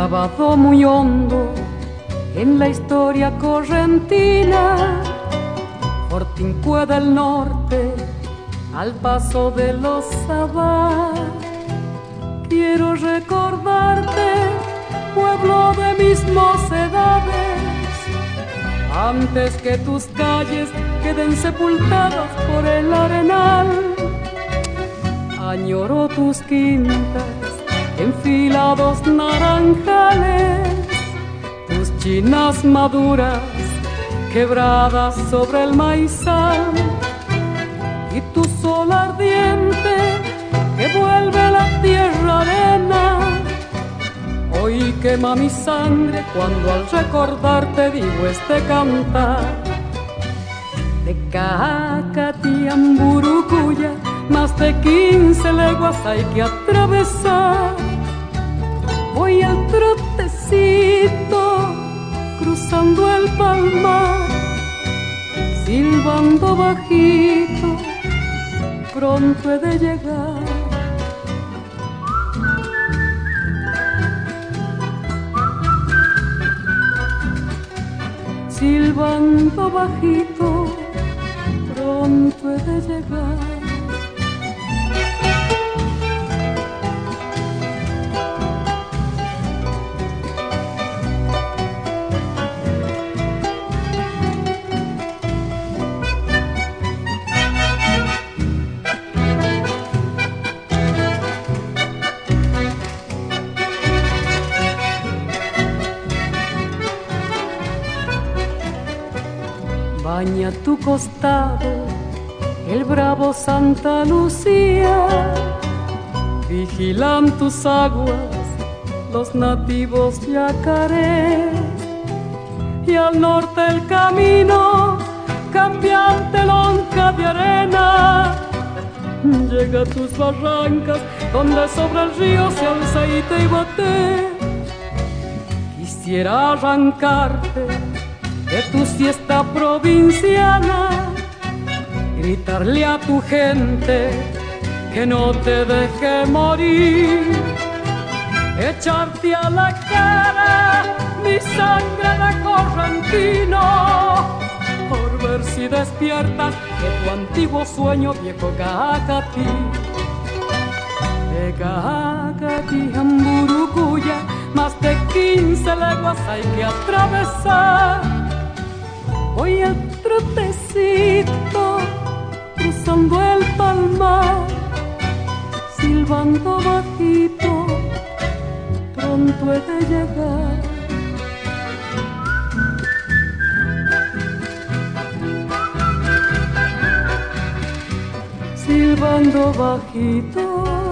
grabado muy hondo en la historia correntina. Fortincue del norte, al paso de los Sabá. Quiero recordarte, pueblo de mis mocedades, antes que tus calles queden sepultadas por el arenal. Añoro tus quintas, enfilados naranjales, tus chinas maduras, quebradas sobre el maizal, y tu sol ardiente que vuelve la tierra arena. Hoy quema mi sangre cuando al recordarte digo este cantar. De Cacatiamburucuya, más de 15 leguas hay que atravesar. Voy al trotecito, cruzando el palmar, silbando bajito, pronto he de llegar. Silbando bajito, pronto he de llegar. Baña tu costado el bravo Santa Lucía, vigilan tus aguas los nativos yacarés, y al norte el camino cambiante lonja de arena llega a tus barrancas donde sobre el río se alza Itaibate. Quisiera arrancarte de tu siesta provinciana, gritarle a tu gente que no te deje morir, echarte a la cara mi sangre de correntino, por ver si despiertas de tu antiguo sueño, viejo Cacatí. De Cacatiamburucuya, más de 15 leguas hay que atravesar. Voy al trotecito, cruzando el palmar, silbando bajito, pronto he de llegar. Silbando bajito,